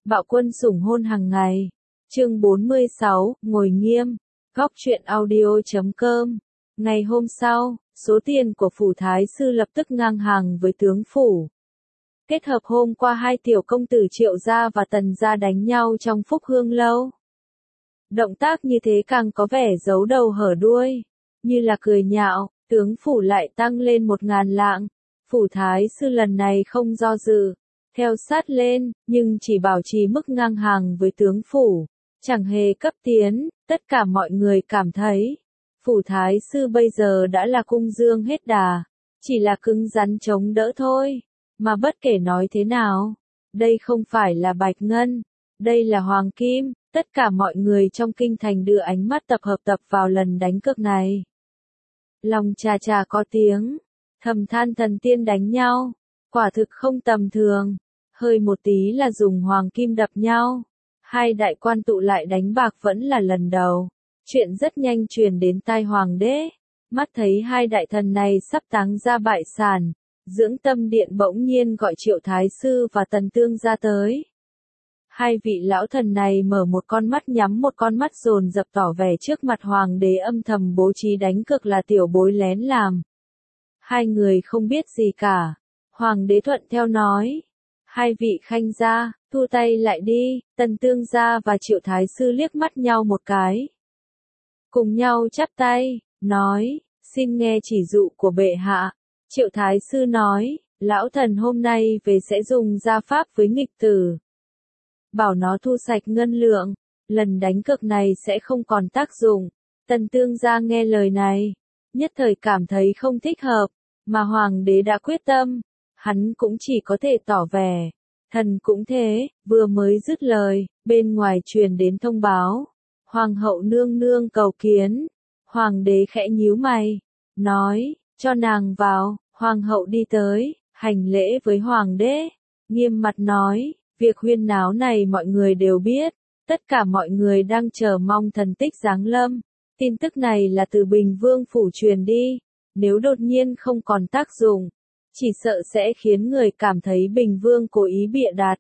Bạo quân sủng hôn hàng ngày. Chương 46, ngồi nghiêm. Góc truyện audio.com. Ngày hôm sau, số tiền của phủ thái sư lập tức ngang hàng với tướng phủ. Kết hợp hôm qua hai tiểu công tử Triệu gia và Tần gia đánh nhau trong Phúc Hương lâu. Động tác như thế càng có vẻ giấu đầu hở đuôi, như là cười nhạo, tướng phủ lại tăng lên 1000 lạng. Phủ thái sư lần này không do dự, theo sát lên, nhưng chỉ bảo trì mức ngang hàng với tướng phủ, chẳng hề cấp tiến. Tất cả mọi người cảm thấy, phủ thái sư bây giờ đã là cung dương hết đà, chỉ là cứng rắn chống đỡ thôi. Mà bất kể nói thế nào, đây không phải là bạch ngân, đây là hoàng kim. Tất cả mọi người trong kinh thành đưa ánh mắt tập vào lần đánh cược này. Lòng chà chà có tiếng, thầm than thần tiên đánh nhau, quả thực không tầm thường, hơi một tí là dùng hoàng kim đập nhau. Hai đại quan tụ lại đánh bạc vẫn là lần đầu, chuyện rất nhanh truyền đến tai hoàng đế, mắt thấy hai đại thần này sắp táng ra bại sản, dưỡng tâm điện bỗng nhiên gọi Triệu thái sư và Tần Tương ra tới. Hai vị lão thần này mở một con mắt nhắm một con mắt dồn dập tỏ vẻ trước mặt hoàng đế âm thầm bố trí đánh cược là tiểu bối lén làm. Hai người không biết gì cả, hoàng đế thuận theo nói. Hai vị khanh gia, thu tay lại đi. Tần Tương gia và Triệu thái sư liếc mắt nhau một cái, cùng nhau chắp tay, nói, xin nghe chỉ dụ của bệ hạ. Triệu thái sư nói, lão thần hôm nay về sẽ dùng gia pháp với nghịch tử, bảo nó thu sạch ngân lượng, lần đánh cược này sẽ không còn tác dụng. Tần Tương gia nghe lời này, nhất thời cảm thấy không thích hợp, mà hoàng đế đã quyết tâm, hắn cũng chỉ có thể tỏ vẻ. Thần cũng thế. Vừa mới dứt lời, bên ngoài truyền đến thông báo, hoàng hậu nương nương cầu kiến. Hoàng đế khẽ nhíu mày, nói, cho nàng vào. Hoàng hậu đi tới, hành lễ với hoàng đế, nghiêm mặt nói, việc huyên náo này mọi người đều biết, tất cả mọi người đang chờ mong thần tích giáng lâm. Tin tức này là từ Bình Vương phủ truyền đi, nếu đột nhiên không còn tác dụng, chỉ sợ sẽ khiến người cảm thấy Bình Vương cố ý bịa đặt.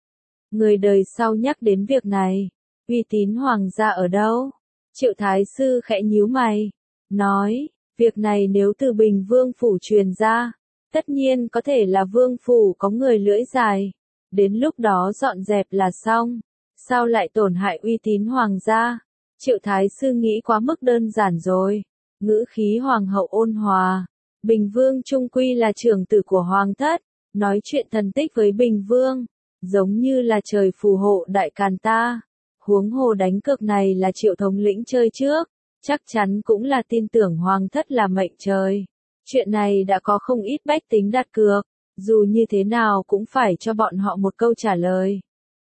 Người đời sau nhắc đến việc này, uy tín hoàng gia ở đâu? Triệu thái sư khẽ nhíu mày, nói, việc này nếu từ Bình Vương phủ truyền ra, tất nhiên có thể là vương phủ có người lưỡi dài, đến lúc đó dọn dẹp là xong, sao lại tổn hại uy tín hoàng gia? Triệu thái sư nghĩ quá mức đơn giản rồi, ngữ khí hoàng hậu ôn hòa. Bình Vương trung quy là trưởng tử của hoàng thất, nói chuyện thần tích với Bình Vương, giống như là trời phù hộ đại càn ta. Huống hồ đánh cược này là Triệu thống lĩnh chơi trước, chắc chắn cũng là tin tưởng hoàng thất là mệnh trời. Chuyện này đã có không ít bách tính đặt cược, dù như thế nào cũng phải cho bọn họ một câu trả lời.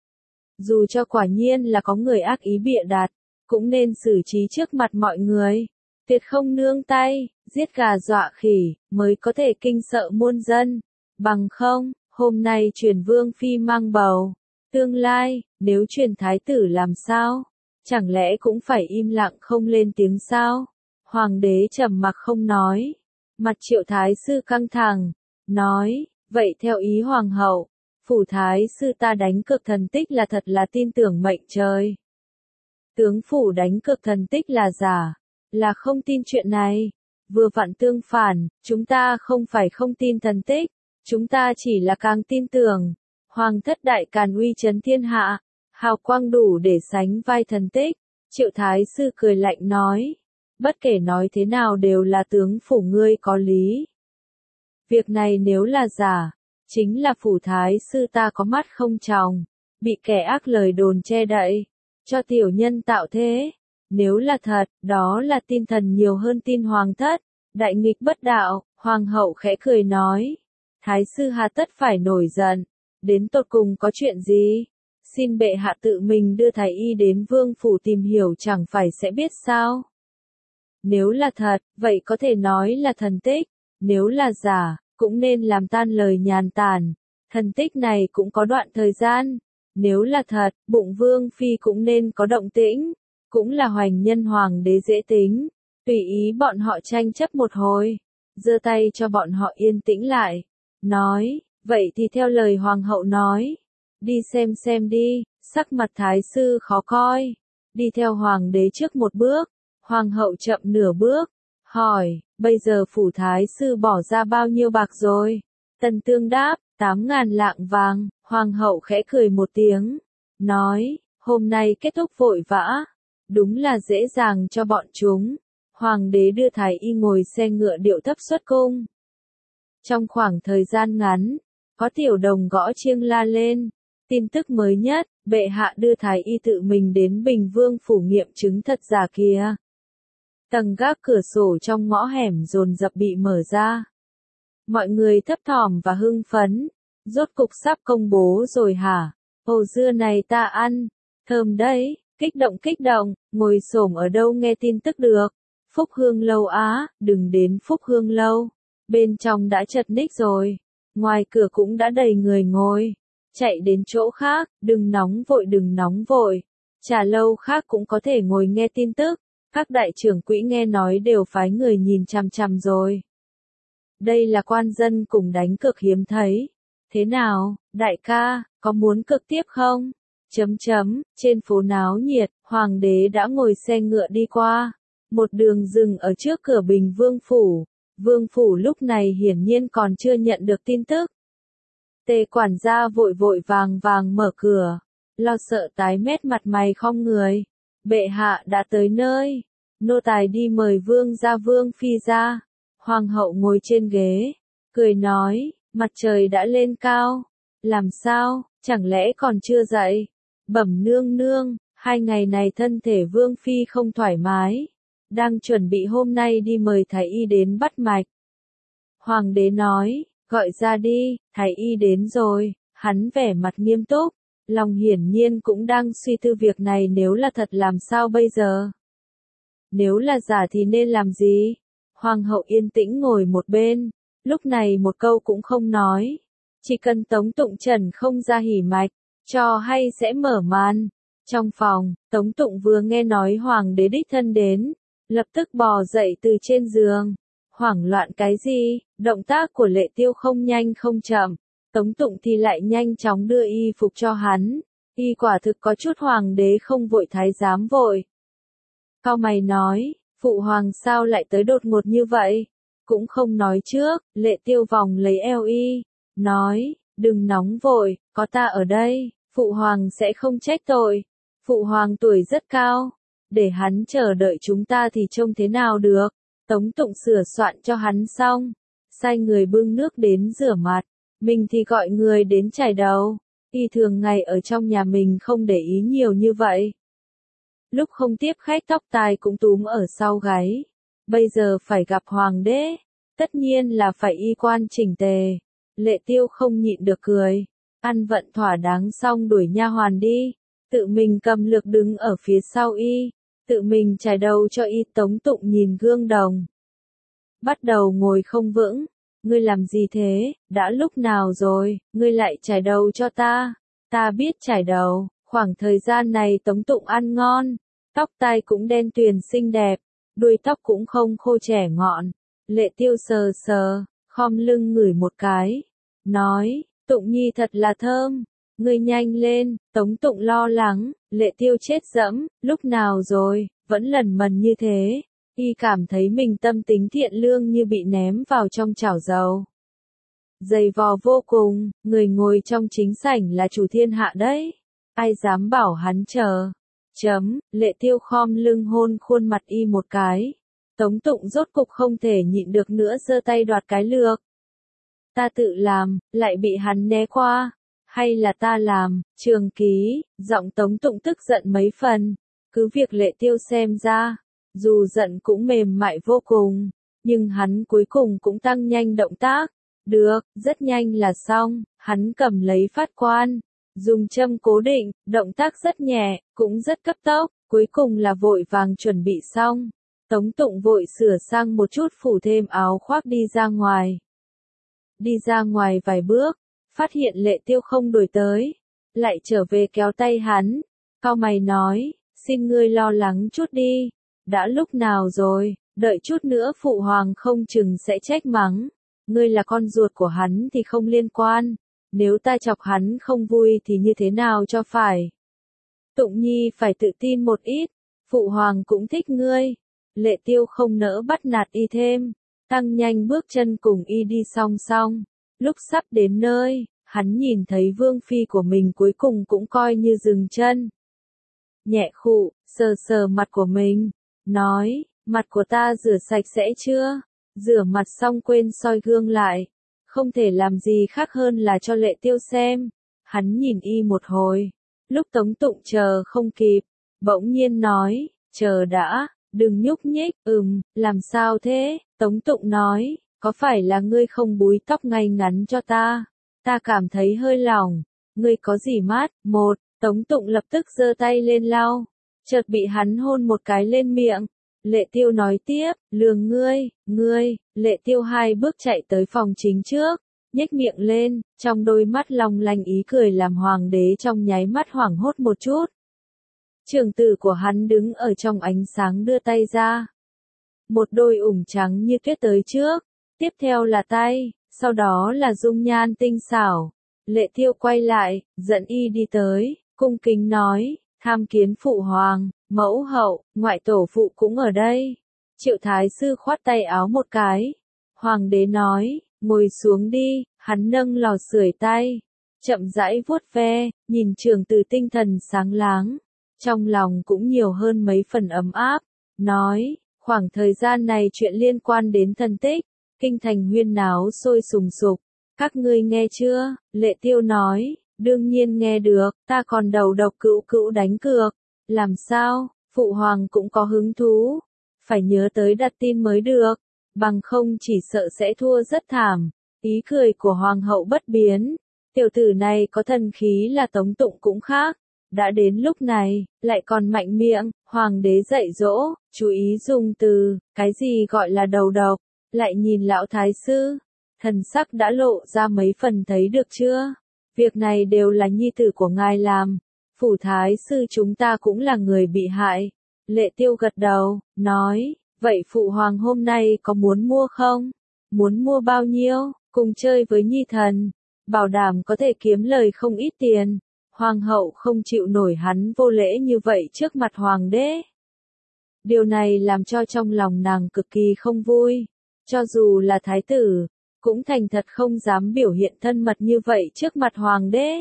Dù cho quả nhiên là có người ác ý bịa đặt, cũng nên xử trí trước mặt mọi người. Tuyệt không nương tay, giết gà dọa khỉ, mới có thể kinh sợ muôn dân. Bằng không, hôm nay truyền vương phi mang bầu, tương lai, nếu truyền thái tử làm sao? Chẳng lẽ cũng phải im lặng không lên tiếng sao? Hoàng đế trầm mặc không nói. Mặt Triệu thái sư căng thẳng, nói, vậy theo ý hoàng hậu, phủ thái sư ta đánh cược thần tích là thật là tin tưởng mệnh trời. Tướng phủ đánh cược thần tích là giả, là không tin chuyện này. Vừa vặn tương phản, chúng ta không phải không tin thần tích, chúng ta chỉ là càng tin tưởng. Hoàng thất đại càn uy chấn thiên hạ, hào quang đủ để sánh vai thần tích. Triệu thái sư cười lạnh nói, bất kể nói thế nào đều là tướng phủ ngươi có lý. Việc này nếu là giả, chính là phủ thái sư ta có mắt không tròng, bị kẻ ác lời đồn che đậy, cho tiểu nhân tạo thế. Nếu là thật, đó là tin thần nhiều hơn tin hoàng thất, đại nghịch bất đạo. Hoàng hậu khẽ cười nói, thái sư hà tất phải nổi giận, đến tột cùng có chuyện gì? Xin bệ hạ tự mình đưa thái y đến vương phủ tìm hiểu chẳng phải sẽ biết sao? Nếu là thật, vậy có thể nói là thần tích, nếu là giả, cũng nên làm tan lời nhàn tản. Thần tích này cũng có đoạn thời gian, nếu là thật, bụng vương phi cũng nên có động tĩnh. Cũng là hoành nhân hoàng đế dễ tính, tùy ý bọn họ tranh chấp một hồi, giơ tay cho bọn họ yên tĩnh lại, nói, vậy thì theo lời hoàng hậu nói, đi xem đi. Sắc mặt thái sư khó coi, đi theo hoàng đế trước một bước, hoàng hậu chậm nửa bước, hỏi, bây giờ phủ thái sư bỏ ra bao nhiêu bạc rồi? Tần Tương đáp, 8.000 lạng vàng, hoàng hậu khẽ cười một tiếng, nói, hôm nay kết thúc vội vã, đúng là dễ dàng cho bọn chúng. Hoàng đế đưa thái y ngồi xe ngựa điệu thấp xuất cung. Trong khoảng thời gian ngắn, có tiểu đồng gõ chiêng la lên. Tin tức mới nhất, bệ hạ đưa thái y tự mình đến Bình Vương phủ nghiệm chứng thật giả kìa. Tầng gác cửa sổ trong ngõ hẻm dồn dập bị mở ra. Mọi người thấp thỏm và hưng phấn. Rốt cục sắp công bố rồi hả? Hồ dưa này ta ăn, thơm đấy, kích động, ngồi xổm ở đâu nghe tin tức được. Phúc Hương Lâu á, đừng đến Phúc Hương Lâu. Bên trong đã chật ních rồi. Ngoài cửa cũng đã đầy người ngồi. Chạy đến chỗ khác, đừng nóng vội. Trà lâu khác cũng có thể ngồi nghe tin tức. Các đại trưởng quỹ nghe nói đều phái người nhìn chằm chằm rồi. Đây là quan dân cùng đánh cược hiếm thấy. Thế nào, đại ca, có muốn cược tiếp không? Trên phố náo nhiệt, hoàng đế đã ngồi xe ngựa đi qua. Một đường dừng ở trước cửa Bình Vương phủ. Vương phủ lúc này hiển nhiên còn chưa nhận được tin tức. Tề quản gia vội vàng mở cửa. Lo sợ tái mét mặt mày khom người. Bệ hạ đã tới nơi. Nô tài đi mời vương gia vương phi ra. Hoàng hậu ngồi trên ghế. Cười nói, mặt trời đã lên cao. Làm sao, chẳng lẽ còn chưa dậy? Bẩm nương nương, 2 ngày này thân thể vương phi không thoải mái. Đang chuẩn bị hôm nay đi mời thái y đến bắt mạch. Hoàng đế nói, gọi ra đi, thái y đến rồi, hắn vẻ mặt nghiêm túc, lòng hiển nhiên cũng đang suy tư việc này nếu là thật làm sao bây giờ. Nếu là giả thì nên làm gì? Hoàng hậu yên tĩnh ngồi một bên, lúc này một câu cũng không nói. Chỉ cần Tống Tụng Trần không ra hỉ mạch, trò hay sẽ mở màn. Trong phòng, Tống Tụng vừa nghe nói hoàng đế đích thân đến, lập tức bò dậy từ trên giường. Hoảng loạn cái gì, động tác của Lệ Tiêu không nhanh không chậm, Tống Tụng thì lại nhanh chóng đưa y phục cho hắn. Y quả thực có chút hoàng đế không vội thái giám vội. Cao mày nói, phụ hoàng sao lại tới đột ngột như vậy? Cũng không nói trước, Lệ Tiêu vòng lấy eo y, nói, đừng nóng vội, có ta ở đây, phụ hoàng sẽ không trách tội. Phụ hoàng tuổi rất cao, để hắn chờ đợi chúng ta thì trông thế nào được. Tống Tụng sửa soạn cho hắn xong, sai người bưng nước đến rửa mặt, mình thì gọi người đến chải đầu. Y thường ngày ở trong nhà mình không để ý nhiều như vậy. Lúc không tiếp khách tóc tai cũng túm ở sau gáy. Bây giờ phải gặp hoàng đế, tất nhiên là phải y quan chỉnh tề. Lệ Tiêu không nhịn được cười, ăn vận thỏa đáng xong đuổi nha hoàn đi, tự mình cầm lược đứng ở phía sau y, tự mình chải đầu cho y. Tống Tụng nhìn gương đồng, bắt đầu ngồi không vững. Ngươi làm gì thế, đã lúc nào rồi, ngươi lại chải đầu cho ta? Ta biết chải đầu, khoảng thời gian này Tống Tụng ăn ngon, tóc tai cũng đen tuyền xinh đẹp, đuôi tóc cũng không khô trẻ ngọn. Lệ Tiêu sờ sờ, khom lưng ngửi một cái, nói, Tụng Nhi thật là thơm, ngươi nhanh lên. Tống Tụng lo lắng, Lệ Tiêu chết dẫm, lúc nào rồi, vẫn lần mần như thế. Y cảm thấy mình tâm tính thiện lương như bị ném vào trong chảo dầu. Dày vò vô cùng, người ngồi trong chính sảnh là chủ thiên hạ đấy. Ai dám bảo hắn chờ. Lệ Tiêu khom lưng hôn khuôn mặt y một cái. Tống Tụng rốt cục không thể nhịn được nữa giơ tay đoạt cái lược. Ta tự làm, lại bị hắn né qua. Hay là ta làm, Trường Ký, giọng Tống Tụng tức giận mấy phần. Cứ việc Lệ Tiêu xem ra, dù giận cũng mềm mại vô cùng, nhưng hắn cuối cùng cũng tăng nhanh động tác. Được, rất nhanh là xong, hắn cầm lấy phát quan, dùng châm cố định, động tác rất nhẹ, cũng rất cấp tốc, cuối cùng là vội vàng chuẩn bị xong. Tống Tụng vội sửa sang một chút phủ thêm áo khoác đi ra ngoài. Đi ra ngoài vài bước, phát hiện Lệ Tiêu không đuổi tới, lại trở về kéo tay hắn, cau mày nói, xin ngươi lo lắng chút đi, đã lúc nào rồi, đợi chút nữa phụ hoàng không chừng sẽ trách mắng, ngươi là con ruột của hắn thì không liên quan, nếu ta chọc hắn không vui thì như thế nào cho phải. Tụng Nhi phải tự tin một ít, phụ hoàng cũng thích ngươi. Lệ Tiêu không nỡ bắt nạt y thêm, tăng nhanh bước chân cùng y đi song song. Lúc sắp đến nơi, hắn nhìn thấy vương phi của mình cuối cùng cũng coi như dừng chân. Nhẹ khụ, sờ sờ mặt của mình, nói, mặt của ta rửa sạch sẽ chưa? Rửa mặt xong quên soi gương lại, không thể làm gì khác hơn là cho Lệ Tiêu xem. Hắn nhìn y một hồi, lúc Tống Tụng chờ không kịp, bỗng nhiên nói, chờ đã, đừng nhúc nhích. Làm sao thế? Tống Tụng nói, có phải là ngươi không búi tóc ngay ngắn cho ta? Ta cảm thấy hơi lỏng, ngươi có gì mát? Tống Tụng lập tức giơ tay lên lau, chợt bị hắn hôn một cái lên miệng. Lệ Tiêu nói tiếp, lường ngươi. Lệ Tiêu 2 bước chạy tới phòng chính trước, nhếch miệng lên, trong đôi mắt long lanh ý cười làm hoàng đế trong nháy mắt hoảng hốt một chút. Trưởng tử của hắn đứng ở trong ánh sáng đưa tay ra. Một đôi ủng trắng như tuyết tới trước, tiếp theo là tay, sau đó là dung nhan tinh xảo. Lệ Tiêu quay lại, dẫn y đi tới, cung kính nói, tham kiến phụ hoàng, mẫu hậu, ngoại tổ phụ cũng ở đây. Triệu thái sư khoát tay áo một cái. Hoàng đế nói, ngồi xuống đi, hắn nâng lò sưởi tay, chậm rãi vuốt ve, nhìn trưởng tử tinh thần sáng láng. Trong lòng cũng nhiều hơn mấy phần ấm áp, nói, khoảng thời gian này chuyện liên quan đến thân tích, kinh thành huyên náo sôi sùng sục, các ngươi nghe chưa? Lệ Tiêu nói, đương nhiên nghe được, ta còn đầu độc cữu đánh cược. Làm sao? Phụ hoàng cũng có hứng thú, phải nhớ tới đặt tin mới được, bằng không chỉ sợ sẽ thua rất thảm. Ý cười của hoàng hậu bất biến, tiểu tử này có thần khí là Tống Tụng cũng khác. Đã đến lúc này, lại còn mạnh miệng, hoàng đế dạy dỗ, chú ý dùng từ, cái gì gọi là đầu độc, lại nhìn lão thái sư, thần sắc đã lộ ra mấy phần thấy được chưa? Việc này đều là nhi tử của ngài làm, phủ thái sư chúng ta cũng là người bị hại. Lệ Tiêu gật đầu, nói, vậy phụ hoàng hôm nay có muốn mua không? Muốn mua bao nhiêu? Cùng chơi với nhi thần, bảo đảm có thể kiếm lời không ít tiền. Hoàng hậu không chịu nổi hắn vô lễ như vậy trước mặt hoàng đế. Điều này làm cho trong lòng nàng cực kỳ không vui. Cho dù là thái tử, cũng thành thật không dám biểu hiện thân mật như vậy trước mặt hoàng đế.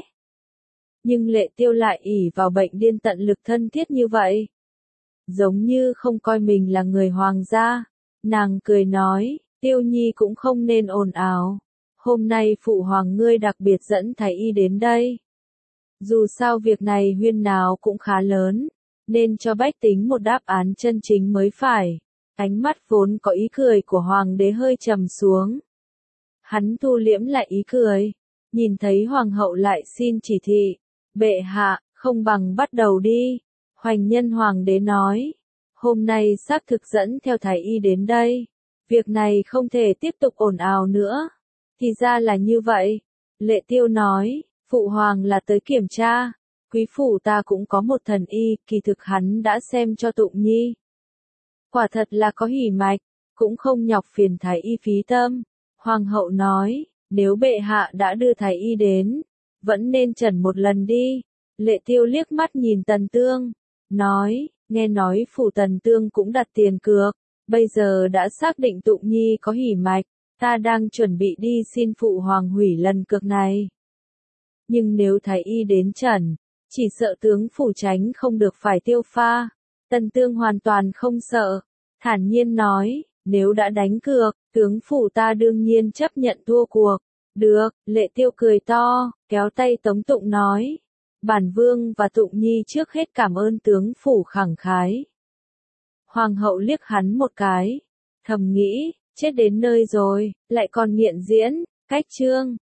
Nhưng Lệ Tiêu lại ỷ vào bệnh điên tận lực thân thiết như vậy. Giống như không coi mình là người hoàng gia. Nàng cười nói, Tiêu Nhi cũng không nên ồn ào. Hôm nay phụ hoàng ngươi đặc biệt dẫn thái y đến đây. Dù sao việc này huyên náo cũng khá lớn, nên cho bách tính một đáp án chân chính mới phải. Ánh mắt vốn có ý cười của hoàng đế hơi trầm xuống. Hắn thu liễm lại ý cười, nhìn thấy hoàng hậu lại xin chỉ thị. Bệ hạ, không bằng bắt đầu đi. Hoành nhân hoàng đế nói, hôm nay xác thực dẫn theo thái y đến đây. Việc này không thể tiếp tục ồn ào nữa. Thì ra là như vậy. Lệ Tiêu nói, phụ hoàng là tới kiểm tra. Quý phủ ta cũng có một thần y, kỳ thực hắn đã xem cho Tụng Nhi. Quả thật là có hỉ mạch, cũng không nhọc phiền thái y phí tâm. Hoàng hậu nói, nếu bệ hạ đã đưa thái y đến, vẫn nên chẩn một lần đi. Lệ Tiêu liếc mắt nhìn Tần Tương, nói, nghe nói phủ Tần Tương cũng đặt tiền cược, bây giờ đã xác định Tụng Nhi có hỉ mạch, ta đang chuẩn bị đi xin phụ hoàng hủy lần cược này. Nhưng nếu thái y đến chẩn, chỉ sợ tướng phủ tránh không được phải tiêu pha. Tần Tương hoàn toàn không sợ, thản nhiên nói, nếu đã đánh cược, tướng phủ ta đương nhiên chấp nhận thua cuộc. Được, Lệ Tiêu cười to, kéo tay Tống Tụng nói, bản vương và Tụng Nhi trước hết cảm ơn tướng phủ khẳng khái. Hoàng hậu liếc hắn một cái, thầm nghĩ, chết đến nơi rồi, lại còn nghiện diễn. Cách chương